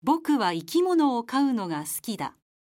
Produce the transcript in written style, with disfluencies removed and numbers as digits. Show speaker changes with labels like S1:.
S1: 僕は生き物を飼うのが好きだ。